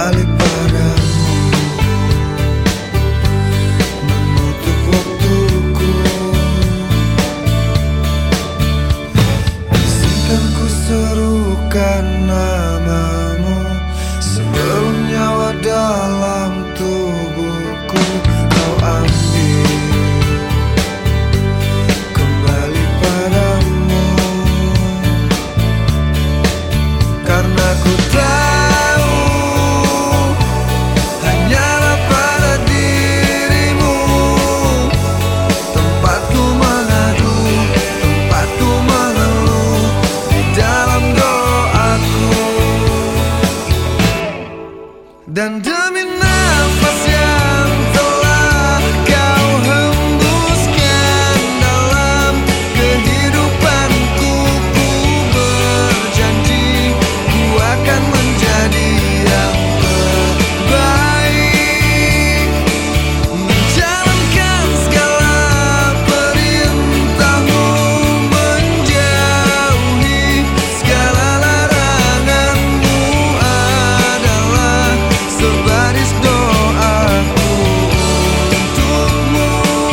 kembali padamu, menutup waktuku. Izinkan ku serukan namamu sebelum nyawa dalam tubuhku kau ambil kembali padamu. Karena ku tahu hanyalah pada dirimu tempatku mengadu, tempatku mengeluh di dalam doaku. Dan demi nafas yang telah kau hembuskan dalam kehidupanku, ku berjanji ku akan menjadi yang terbaik, menjalankan segala perintahmu, menjauhi segala laranganmu adalah sebaris doaku untukmu.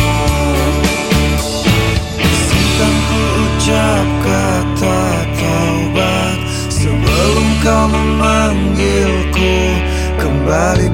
Izinkan ku ucap kata taubat sebelum kau memanggilku kembali